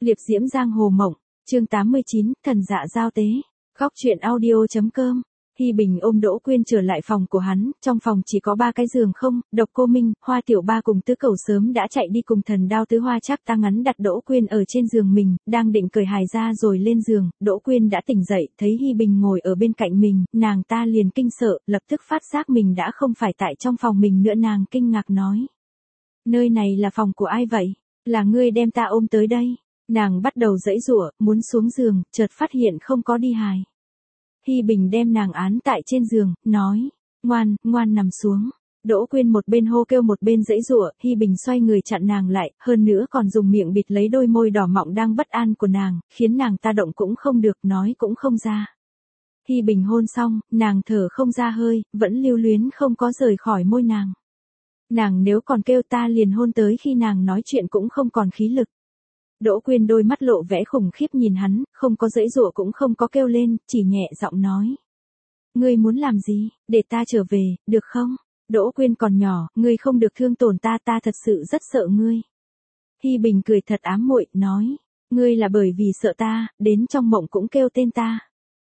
Liệp diễm giang hồ mộng, chương 89, thần dạ giao tế. Góc truyện audio.com. Hi Bình ôm Đỗ Quyên trở lại phòng của hắn, trong phòng chỉ có 3 cái giường không, Độc Cô Minh, Hoa Tiểu Ba cùng Tứ Cẩu sớm đã chạy đi cùng Thần Đao Tứ Hoa Trác ta ngắn đặt Đỗ Quyên ở trên giường mình, đang định cởi hài ra rồi lên giường, Đỗ Quyên đã tỉnh dậy, thấy Hi Bình ngồi ở bên cạnh mình, nàng ta liền kinh sợ, lập tức phát giác mình đã không phải tại trong phòng mình nữa, nàng kinh ngạc nói: "Nơi này là phòng của ai vậy? Là ngươi đem ta ôm tới đây?" Nàng bắt đầu giãy giụa, muốn xuống giường, chợt phát hiện không có đi hài. Hi Bình đem nàng án tại trên giường, nói: "Ngoan, ngoan nằm xuống." Đỗ Quyên một bên hô kêu một bên giãy giụa, Hi Bình xoay người chặn nàng lại, hơn nữa còn dùng miệng bịt lấy đôi môi đỏ mọng đang bất an của nàng, khiến nàng ta động cũng không được, nói cũng không ra. Hi Bình hôn xong, nàng thở không ra hơi, vẫn lưu luyến không có rời khỏi môi nàng. Nàng nếu còn kêu ta liền hôn tới khi nàng nói chuyện cũng không còn khí lực. Đỗ Quyên đôi mắt lộ vẻ khủng khiếp nhìn hắn, không có giãy giụa cũng không có kêu lên, chỉ nhẹ giọng nói: "Ngươi muốn làm gì, để ta trở về, được không? Đỗ Quyên còn nhỏ, ngươi không được thương tổn ta, ta thật sự rất sợ ngươi." Hi Bình cười thật ám muội, nói: "Ngươi là bởi vì sợ ta, đến trong mộng cũng kêu tên ta."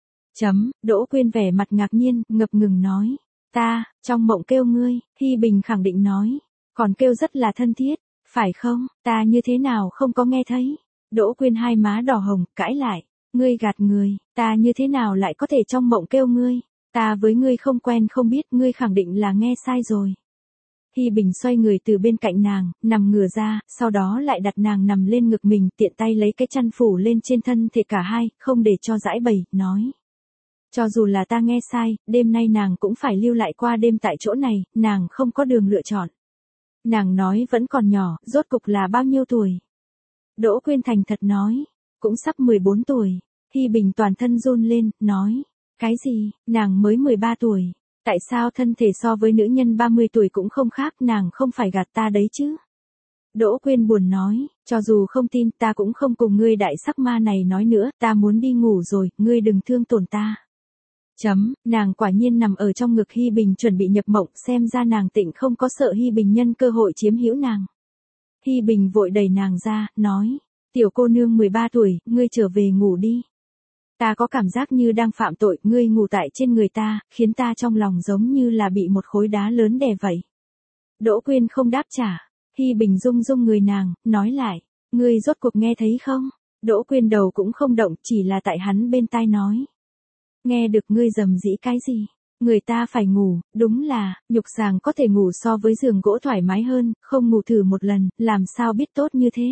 Đỗ Quyên vẻ mặt ngạc nhiên, ngập ngừng nói: "Ta, trong mộng kêu ngươi?" Hi Bình khẳng định nói: "Còn kêu rất là thân thiết, phải không? Ta như thế nào không có nghe thấy?" Đỗ Quyên hai má đỏ hồng, cãi lại: "Ngươi gạt người, ta như thế nào lại có thể trong mộng kêu ngươi? Ta với ngươi không quen không biết, ngươi khẳng định là nghe sai rồi." Hi Bình xoay người từ bên cạnh nàng, nằm ngửa ra, sau đó lại đặt nàng nằm lên ngực mình, tiện tay lấy cái chăn phủ lên trên thân thể cả hai, không để cho giãi bày, nói: "Cho dù là ta nghe sai, đêm nay nàng cũng phải lưu lại qua đêm tại chỗ này, nàng không có đường lựa chọn." Nàng nói vẫn còn nhỏ, rốt cục là bao nhiêu tuổi? Đỗ Quyên thành thật nói: "Cũng sắp 14 tuổi. Hi Bình toàn thân run lên, nói: "Cái gì, nàng mới 13 tuổi? Tại sao thân thể so với nữ nhân 30 tuổi cũng không khác, nàng không phải gạt ta đấy chứ?" Đỗ Quyên buồn nói: "Cho dù không tin, ta cũng không cùng ngươi đại sắc ma này nói nữa, ta muốn đi ngủ rồi, ngươi đừng thương tổn ta." Nàng quả nhiên nằm ở trong ngực Hi Bình chuẩn bị nhập mộng, xem ra nàng tịnh không có sợ Hi Bình nhân cơ hội chiếm hữu nàng. Hi Bình vội đẩy nàng ra, nói: "Tiểu cô nương 13 tuổi, ngươi trở về ngủ đi. Ta có cảm giác như đang phạm tội, ngươi ngủ tại trên người ta, khiến ta trong lòng giống như là bị một khối đá lớn đè vậy." Đỗ Quyên không đáp trả. Hi Bình rung rung người nàng, nói lại: "Ngươi rốt cuộc nghe thấy không?" Đỗ Quyên đầu cũng không động, chỉ là tại hắn bên tai nói: "Nghe được, ngươi rầm rĩ cái gì? Người ta phải ngủ, đúng là, nhục sàng có thể ngủ so với giường gỗ thoải mái hơn, không ngủ thử một lần, làm sao biết tốt như thế?"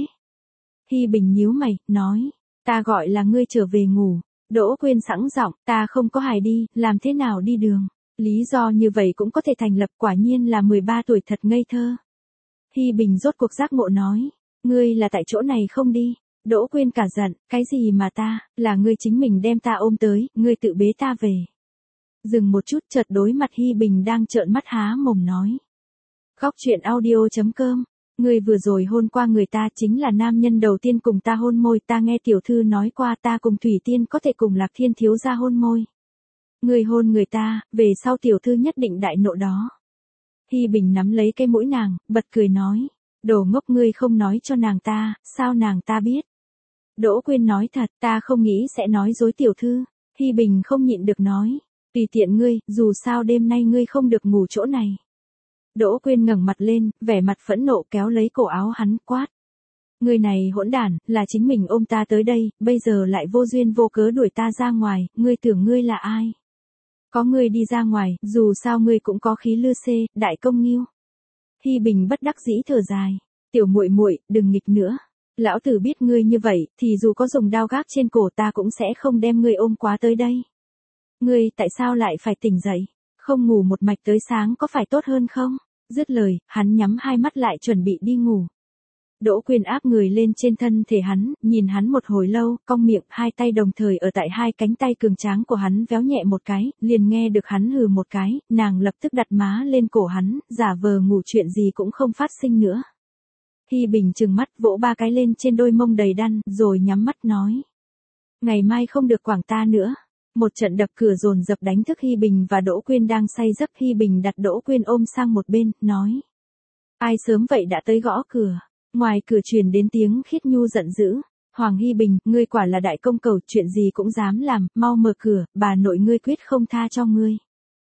Hi Bình nhíu mày, nói: "Ta gọi là ngươi trở về ngủ." Đỗ Quyên sẵn giọng: "Ta không có hài đi, làm thế nào đi đường? Lý do như vậy cũng có thể thành lập, quả nhiên là 13 tuổi thật ngây thơ." Hi Bình rốt cuộc giác ngộ nói: "Ngươi là tại chỗ này không đi." Đỗ Quyên cả giận: "Cái gì mà ta, là ngươi chính mình đem ta ôm tới, ngươi tự bế ta về." Dừng một chút, chợt đối mặt Hi Bình đang trợn mắt há mồm nói: "Góc truyện audio.com, ngươi vừa rồi hôn qua người ta, chính là nam nhân đầu tiên cùng ta hôn môi, ta nghe tiểu thư nói qua ta cùng Thủy Tiên có thể cùng Lạc Thiên thiếu gia hôn môi. Ngươi hôn người ta, về sau tiểu thư nhất định đại nộ đó." Hi Bình nắm lấy cái mũi nàng, bật cười nói: "Đồ ngốc, ngươi không nói cho nàng ta, sao nàng ta biết?" Đỗ Quyên nói thật: "Ta không nghĩ sẽ nói dối tiểu thư." Hi Bình không nhịn được nói: "Tùy tiện ngươi, dù sao đêm nay ngươi không được ngủ chỗ này." Đỗ Quyên ngẩng mặt lên, vẻ mặt phẫn nộ kéo lấy cổ áo hắn, quát: "Ngươi này hỗn đản, là chính mình ôm ta tới đây, bây giờ lại vô duyên vô cớ đuổi ta ra ngoài, ngươi tưởng ngươi là ai? Có ngươi đi ra ngoài, dù sao ngươi cũng có khí lư xê, đại công nghiêu." Hi Bình bất đắc dĩ thở dài: "Tiểu muội muội, đừng nghịch nữa. Lão tử biết ngươi như vậy, thì dù có dùng đao gác trên cổ ta cũng sẽ không đem ngươi ôm quá tới đây. Ngươi tại sao lại phải tỉnh dậy? Không ngủ một mạch tới sáng có phải tốt hơn không?" Dứt lời, hắn nhắm hai mắt lại chuẩn bị đi ngủ. Đỗ Quyên áp người lên trên thân thể hắn, nhìn hắn một hồi lâu, cong miệng, hai tay đồng thời ở tại hai cánh tay cường tráng của hắn véo nhẹ một cái, liền nghe được hắn hừ một cái, nàng lập tức đặt má lên cổ hắn, giả vờ ngủ, chuyện gì cũng không phát sinh nữa. Hi Bình trừng mắt vỗ 3 cái lên trên đôi mông đầy đăn, rồi nhắm mắt nói: "Ngày mai không được quảng ta nữa." Một trận đập cửa dồn dập đánh thức Hi Bình và Đỗ Quyên đang say giấc. Hi Bình đặt Đỗ Quyên ôm sang một bên, nói: "Ai sớm vậy đã tới gõ cửa?" Ngoài cửa truyền đến tiếng Khiết Nhu giận dữ: Hoàng Hy Bình, ngươi quả là đại công cầu, chuyện gì cũng dám làm, mau mở cửa, bà nội ngươi quyết không tha cho ngươi.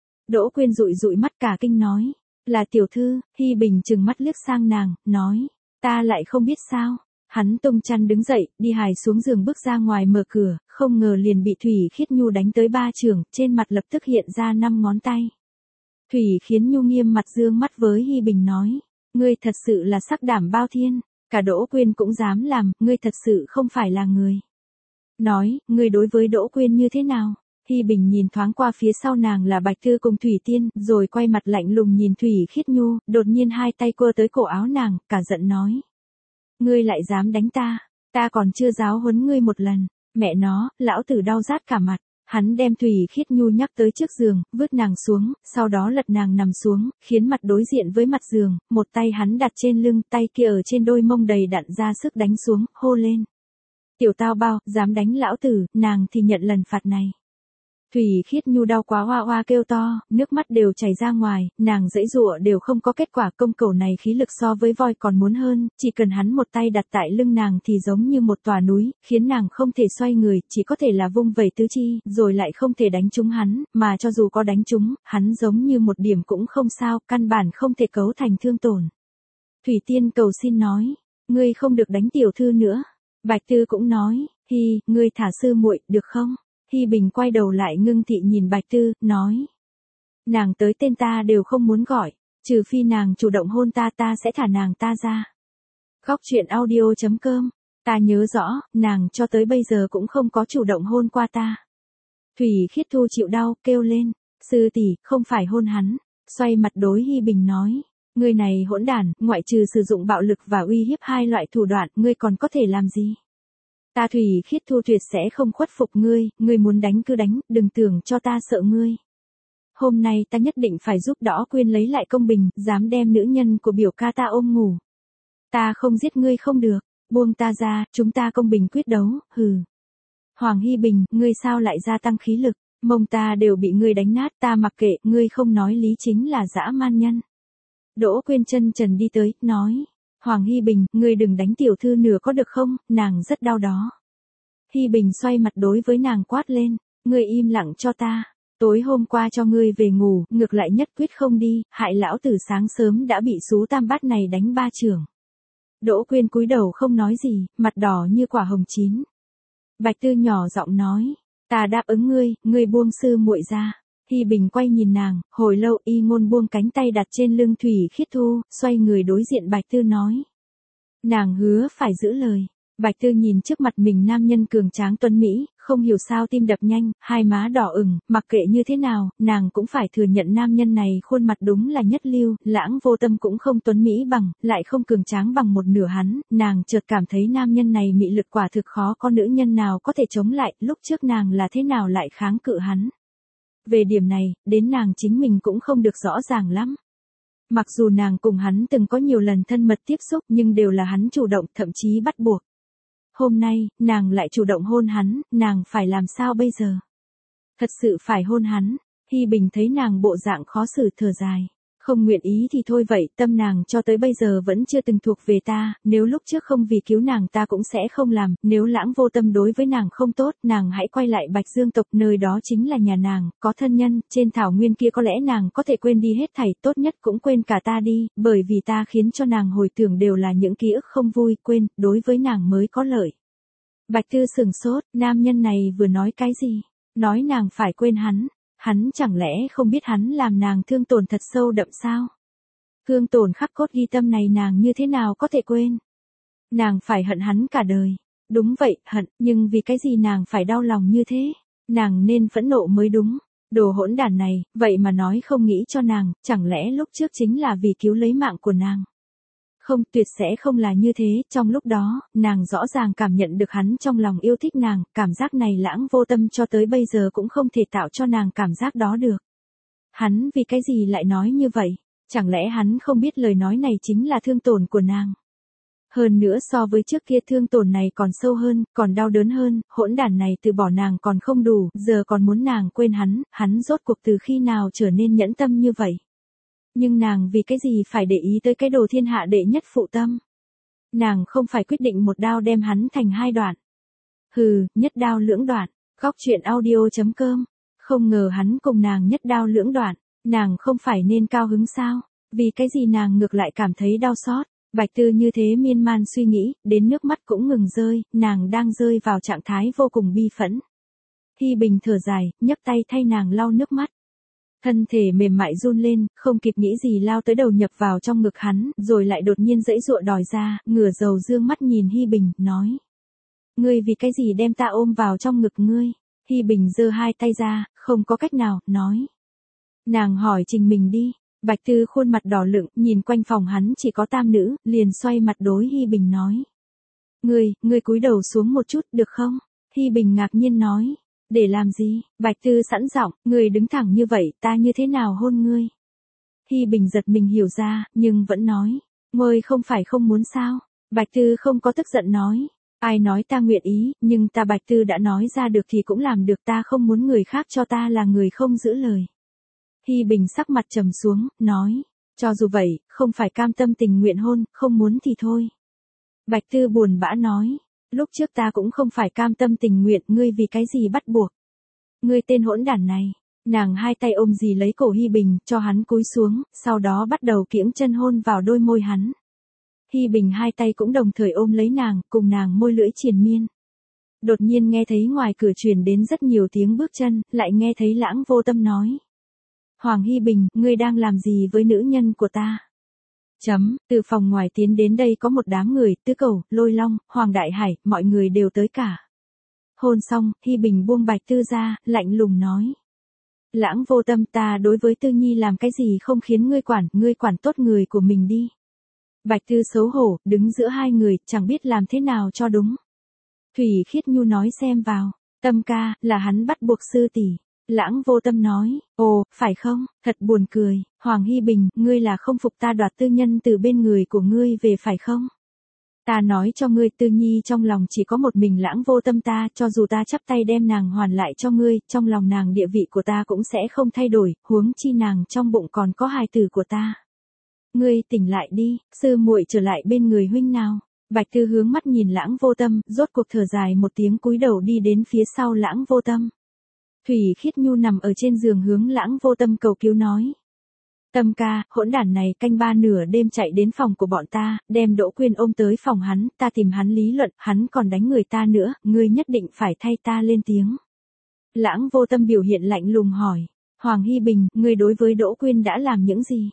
Đỗ Quyên dụi dụi mắt cả kinh nói, là tiểu thư. Hy Bình trừng mắt liếc sang nàng, nói, ta lại không biết sao. Hắn tung chăn đứng dậy, đi hài xuống giường bước ra ngoài mở cửa, không ngờ liền bị Thủy Khiết Nhu đánh tới 3 chưởng, trên mặt lập tức hiện ra 5 ngón tay. Thủy Khiến Nhu nghiêm mặt dương mắt với Hy Bình nói, ngươi thật sự là sắc đảm bao thiên, cả Đỗ Quyên cũng dám làm, ngươi thật sự không phải là người. Nói, ngươi đối với Đỗ Quyên như thế nào? Hy Bình nhìn thoáng qua phía sau nàng là Bạch Thư cùng Thủy Tiên, rồi quay mặt lạnh lùng nhìn Thủy Khiết Nhu, đột nhiên hai tay quơ tới cổ áo nàng, cả giận nói. Ngươi lại dám đánh ta còn chưa giáo huấn ngươi một lần, mẹ nó, lão tử đau rát cả mặt. Hắn đem Thủy Khiết Nhu nhắc tới trước giường, vứt nàng xuống, sau đó lật nàng nằm xuống, khiến mặt đối diện với mặt giường, một tay hắn đặt trên lưng, tay kia ở trên đôi mông đầy đặn ra sức đánh xuống, hô lên. Tiểu tao bao, dám đánh lão tử, nàng thì nhận lần phạt này. Thủy Khiết Nhu đau quá hoa hoa kêu to, nước mắt đều chảy ra ngoài, nàng giãy giụa đều không có kết quả, công cẩu này khí lực so với voi còn muốn hơn, chỉ cần hắn một tay đặt tại lưng nàng thì giống như một tòa núi, khiến nàng không thể xoay người, chỉ có thể là vung vẩy tứ chi, rồi lại không thể đánh trúng hắn, mà cho dù có đánh trúng, hắn giống như một điểm cũng không sao, căn bản không thể cấu thành thương tổn. Thủy Tiên cầu xin nói, ngươi không được đánh tiểu thư nữa. Bạch Tư cũng nói, Hi, ngươi thả sư muội, được không? Hy Bình quay đầu lại ngưng thị nhìn Bạch Tư, nói. Nàng tới tên ta đều không muốn gọi, trừ phi nàng chủ động hôn ta sẽ thả nàng ta ra. Khóc chuyện audio.com, ta nhớ rõ, nàng cho tới bây giờ cũng không có chủ động hôn qua ta. Thủy Khiết Thu chịu đau, kêu lên, sư tỷ, không phải hôn hắn, xoay mặt đối Hy Bình nói. Ngươi này hỗn đản, ngoại trừ sử dụng bạo lực và uy hiếp hai loại thủ đoạn, ngươi còn có thể làm gì? Ta Thủy Khiết Thu tuyệt sẽ không khuất phục ngươi muốn đánh cứ đánh, đừng tưởng cho ta sợ ngươi. Hôm nay ta nhất định phải giúp Đỗ Quyên lấy lại công bình, dám đem nữ nhân của biểu ca ta ôm ngủ. Ta không giết ngươi không được, buông ta ra, chúng ta công bình quyết đấu, hừ. Hoàng Hy Bình, ngươi sao lại gia tăng khí lực, mông ta đều bị ngươi đánh nát, ta mặc kệ, ngươi không nói lý chính là dã man nhân. Đỗ Quyên chân trần đi tới, nói. Hoàng Hy Bình, ngươi đừng đánh tiểu thư nửa có được không, nàng rất đau đó. Hy Bình xoay mặt đối với nàng quát lên, ngươi im lặng cho ta, tối hôm qua cho ngươi về ngủ, ngược lại nhất quyết không đi, hại lão tử sáng sớm đã bị sú tam bát này đánh 3 chưởng. Đỗ Quyên cúi đầu không nói gì, mặt đỏ như quả hồng chín. Bạch Tư nhỏ giọng nói, ta đáp ứng ngươi buông sư muội ra. Hy Bình quay nhìn nàng, hồi lâu y ngôn buông cánh tay đặt trên lưng Thủy Khiết Thu, xoay người đối diện Bạch Tư nói. Nàng hứa phải giữ lời. Bạch Tư nhìn trước mặt mình nam nhân cường tráng tuấn Mỹ, không hiểu sao tim đập nhanh, hai má đỏ ửng, mặc kệ như thế nào, nàng cũng phải thừa nhận nam nhân này khuôn mặt đúng là nhất lưu, Lãng Vô Tâm cũng không tuấn Mỹ bằng, lại không cường tráng bằng một nửa hắn, nàng chợt cảm thấy nam nhân này mị lực quả thực khó có nữ nhân nào có thể chống lại, lúc trước nàng là thế nào lại kháng cự hắn. Về điểm này, đến nàng chính mình cũng không được rõ ràng lắm. Mặc dù nàng cùng hắn từng có nhiều lần thân mật tiếp xúc nhưng đều là hắn chủ động, thậm chí bắt buộc. Hôm nay, nàng lại chủ động hôn hắn, nàng phải làm sao bây giờ? Thật sự phải hôn hắn. Hy Bình thấy nàng bộ dạng khó xử thở dài. Không nguyện ý thì thôi vậy, tâm nàng cho tới bây giờ vẫn chưa từng thuộc về ta, nếu lúc trước không vì cứu nàng ta cũng sẽ không làm, nếu Lãng Vô Tâm đối với nàng không tốt, nàng hãy quay lại Bạch Dương tộc, nơi đó chính là nhà nàng, có thân nhân, trên thảo nguyên kia có lẽ nàng có thể quên đi hết thảy, tốt nhất cũng quên cả ta đi, bởi vì ta khiến cho nàng hồi tưởng đều là những ký ức không vui, quên, đối với nàng mới có lợi. Bạch Tư sừng sốt, nam nhân này vừa nói cái gì? Nói nàng phải quên hắn chẳng lẽ không biết hắn làm nàng thương tổn thật sâu đậm sao? Thương tổn khắc cốt ghi tâm này nàng như thế nào có thể quên? Nàng phải hận hắn cả đời. Đúng vậy, hận, nhưng vì cái gì nàng phải đau lòng như thế? Nàng nên phẫn nộ mới đúng. Đồ hỗn đản này, vậy mà nói không nghĩ cho nàng, chẳng lẽ lúc trước chính là vì cứu lấy mạng của nàng? Không, tuyệt sẽ không là như thế, trong lúc đó, nàng rõ ràng cảm nhận được hắn trong lòng yêu thích nàng, cảm giác này Lãng Vô Tâm cho tới bây giờ cũng không thể tạo cho nàng cảm giác đó được. Hắn vì cái gì lại nói như vậy? Chẳng lẽ hắn không biết lời nói này chính là thương tổn của nàng? Hơn nữa so với trước kia thương tổn này còn sâu hơn, còn đau đớn hơn, hỗn đản này từ bỏ nàng còn không đủ, giờ còn muốn nàng quên hắn rốt cuộc từ khi nào trở nên nhẫn tâm như vậy? Nhưng nàng vì cái gì phải để ý tới cái đồ thiên hạ đệ nhất phụ tâm? Nàng không phải quyết định một đao đem hắn thành hai đoạn. Hừ, nhất đao lưỡng đoạn. Góc truyện audio.com. Không ngờ hắn cùng nàng nhất đao lưỡng đoạn, nàng không phải nên cao hứng sao? Vì cái gì nàng ngược lại cảm thấy đau xót? Bạch Tư như thế miên man suy nghĩ, đến nước mắt cũng ngừng rơi, nàng đang rơi vào trạng thái vô cùng bi phẫn. Hy Bình thở dài, nhấc tay thay nàng lau nước mắt. Thân thể mềm mại run lên, không kịp nghĩ gì lao tới đầu nhập vào trong ngực hắn, rồi lại đột nhiên giãy giụa đòi ra, ngửa đầu dương mắt nhìn Hy Bình, nói. Ngươi vì cái gì đem ta ôm vào trong ngực ngươi? Hy Bình giơ hai tay ra, không có cách nào, nói. Nàng hỏi trình mình đi. Bạch Tư khuôn mặt đỏ lựng, nhìn quanh phòng hắn chỉ có tam nữ, liền xoay mặt đối Hy Bình nói. Ngươi cúi đầu xuống một chút, được không? Hy Bình ngạc nhiên nói. Để làm gì? Bạch Tư sẵn giọng, ngươi đứng thẳng như vậy, ta như thế nào hôn ngươi? Hy Bình giật mình hiểu ra, nhưng vẫn nói. Ngươi không phải không muốn sao? Bạch Tư không có tức giận nói. Ai nói ta nguyện ý, nhưng ta Bạch Tư đã nói ra được thì cũng làm được, ta không muốn người khác cho ta là người không giữ lời. Hy Bình sắc mặt trầm xuống, nói. Cho dù vậy, không phải cam tâm tình nguyện hôn, không muốn thì thôi. Bạch Tư buồn bã nói. Lúc trước ta cũng không phải cam tâm tình nguyện, ngươi vì cái gì bắt buộc? Ngươi tên hỗn đản này. Nàng hai tay ôm dì lấy cổ Hy Bình, cho hắn cúi xuống, sau đó bắt đầu kiễng chân hôn vào đôi môi hắn. Hy Bình hai tay cũng đồng thời ôm lấy nàng, cùng nàng môi lưỡi triền miên. Đột nhiên nghe thấy ngoài cửa truyền đến rất nhiều tiếng bước chân, lại nghe thấy Lãng Vô Tâm nói. Hoàng Hy Bình, ngươi đang làm gì với nữ nhân của ta? Từ phòng ngoài tiến đến đây có một đám người, Tứ Cầu, Lôi Long, Hoàng Đại Hải, mọi người đều tới cả. Hôn xong, Hy Bình buông Bạch Tư ra, lạnh lùng nói. Lãng Vô Tâm, ta đối với Tư Nhi làm cái gì không khiến ngươi quản tốt người của mình đi. Bạch Tư xấu hổ, đứng giữa hai người, chẳng biết làm thế nào cho đúng. Thủy Khiết Nhu nói xem vào. Tâm ca, là hắn bắt buộc sư tỷ. Lãng Vô Tâm nói, ồ, phải không, thật buồn cười. Hoàng Hy Bình, ngươi là không phục ta đoạt tư nhân từ bên người của ngươi về phải không? Ta nói cho ngươi, Tư Nhi trong lòng chỉ có một mình Lãng Vô Tâm ta, cho dù ta chắp tay đem nàng hoàn lại cho ngươi, trong lòng nàng địa vị của ta cũng sẽ không thay đổi, huống chi nàng trong bụng còn có hài tử của ta. Ngươi tỉnh lại đi, sư muội trở lại bên người huynh nào. Bạch Tư hướng mắt nhìn Lãng Vô Tâm, rốt cuộc thở dài một tiếng cúi đầu đi đến phía sau Lãng Vô Tâm. Thủy Khiết Nhu nằm ở trên giường hướng Lãng Vô Tâm cầu cứu nói. Tâm ca, hỗn đản này canh ba nửa đêm chạy đến phòng của bọn ta, đem Đỗ Quyên ôm tới phòng hắn, ta tìm hắn lý luận, hắn còn đánh người ta nữa, ngươi nhất định phải thay ta lên tiếng. Lãng Vô Tâm biểu hiện lạnh lùng hỏi. Hoàng Hy Bình, ngươi đối với Đỗ Quyên đã làm những gì?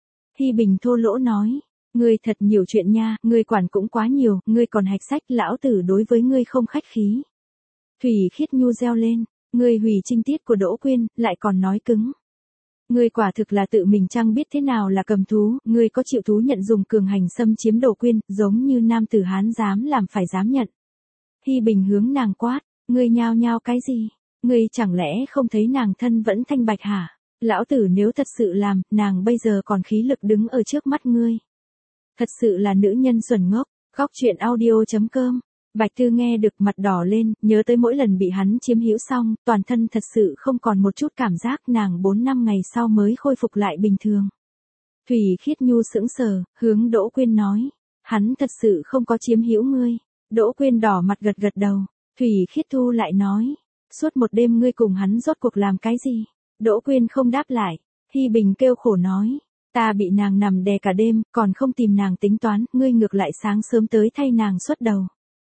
Hy Bình thô lỗ nói. Ngươi thật nhiều chuyện nha, ngươi quản cũng quá nhiều, ngươi còn hạch sách, lão tử đối với ngươi không khách khí. Thủy Khiết Nhu reo lên. Ngươi hủy trinh tiết của Đỗ Quyên, lại còn nói cứng. Ngươi quả thực là tự mình chăng biết thế nào là cầm thú, ngươi có chịu thú nhận dùng cường hành xâm chiếm Đỗ Quyên, giống như nam tử Hán dám làm phải dám nhận. Hy Bình hướng nàng quát, ngươi nhao nhao cái gì? Ngươi chẳng lẽ không thấy nàng thân vẫn thanh bạch hả? Lão tử nếu thật sự làm, nàng bây giờ còn khí lực đứng ở trước mắt ngươi. Thật sự là nữ nhân xuẩn ngốc. Góc truyện audio.com. Bạch Tư nghe được mặt đỏ lên, nhớ tới mỗi lần bị hắn chiếm hữu xong, toàn thân thật sự không còn một chút cảm giác, nàng 4 năm ngày sau mới khôi phục lại bình thường. Thủy Khiết Nhu sững sờ, hướng Đỗ Quyên nói, hắn thật sự không có chiếm hữu ngươi. Đỗ Quyên đỏ mặt gật gật đầu. Thủy Khiết Thu lại nói, suốt một đêm ngươi cùng hắn rốt cuộc làm cái gì? Đỗ Quyên không đáp lại. Hy Bình kêu khổ nói, ta bị nàng nằm đè cả đêm, còn không tìm nàng tính toán, ngươi ngược lại sáng sớm tới thay nàng xuất đầu.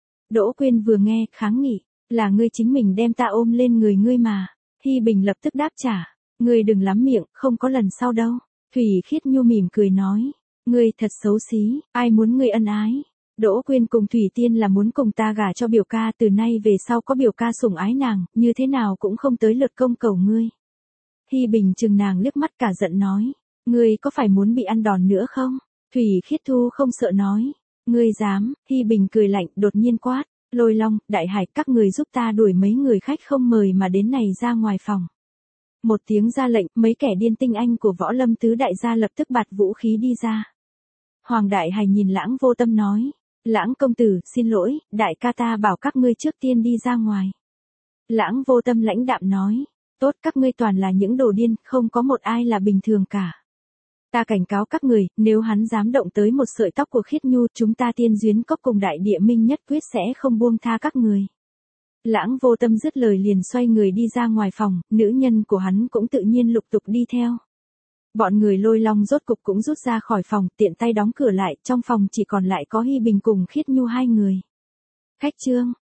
Đỗ Quyên vừa nghe, kháng nghị, là ngươi chính mình đem ta ôm lên người ngươi mà. Hy Bình lập tức đáp trả, ngươi đừng lắm miệng, không có lần sau đâu. Thủy Khiết Nhu mỉm cười nói, ngươi thật xấu xí, ai muốn ngươi ân ái. Đỗ Quyên cùng Thủy Tiên là muốn cùng ta gả cho biểu ca, từ nay về sau có biểu ca sủng ái nàng, như thế nào cũng không tới lượt công cầu ngươi. Hy Bình chừng nàng liếc mắt cả giận nói, ngươi có phải muốn bị ăn đòn nữa không? Thủy Khiết Thu không sợ nói, ngươi dám? Hy Bình cười lạnh, đột nhiên quát, Lôi Long, Đại Hải, các người giúp ta đuổi mấy người khách không mời mà đến này ra ngoài phòng. Một tiếng ra lệnh, mấy kẻ điên tinh anh của Võ Lâm tứ đại gia lập tức bạt vũ khí đi ra. Hoàng Đại Hải nhìn Lãng Vô Tâm nói, Lãng công tử, xin lỗi, đại ca ta bảo các ngươi trước tiên đi ra ngoài. Lãng Vô Tâm lãnh đạm nói, tốt, các ngươi toàn là những đồ điên, không có một ai là bình thường cả. Ta cảnh cáo các người, nếu hắn dám động tới một sợi tóc của Khiết Nhu, chúng ta Tiên Duyến Cốc cùng Đại Địa Minh Nhất Quyết sẽ không buông tha các người. Lãng Vô Tâm dứt lời liền xoay người đi ra ngoài phòng, nữ nhân của hắn cũng tự nhiên lục tục đi theo. Bọn người Lôi Long rốt cục cũng rút ra khỏi phòng, tiện tay đóng cửa lại, trong phòng chỉ còn lại có Hi Bình cùng Khiết Nhu hai người. Khách Trương,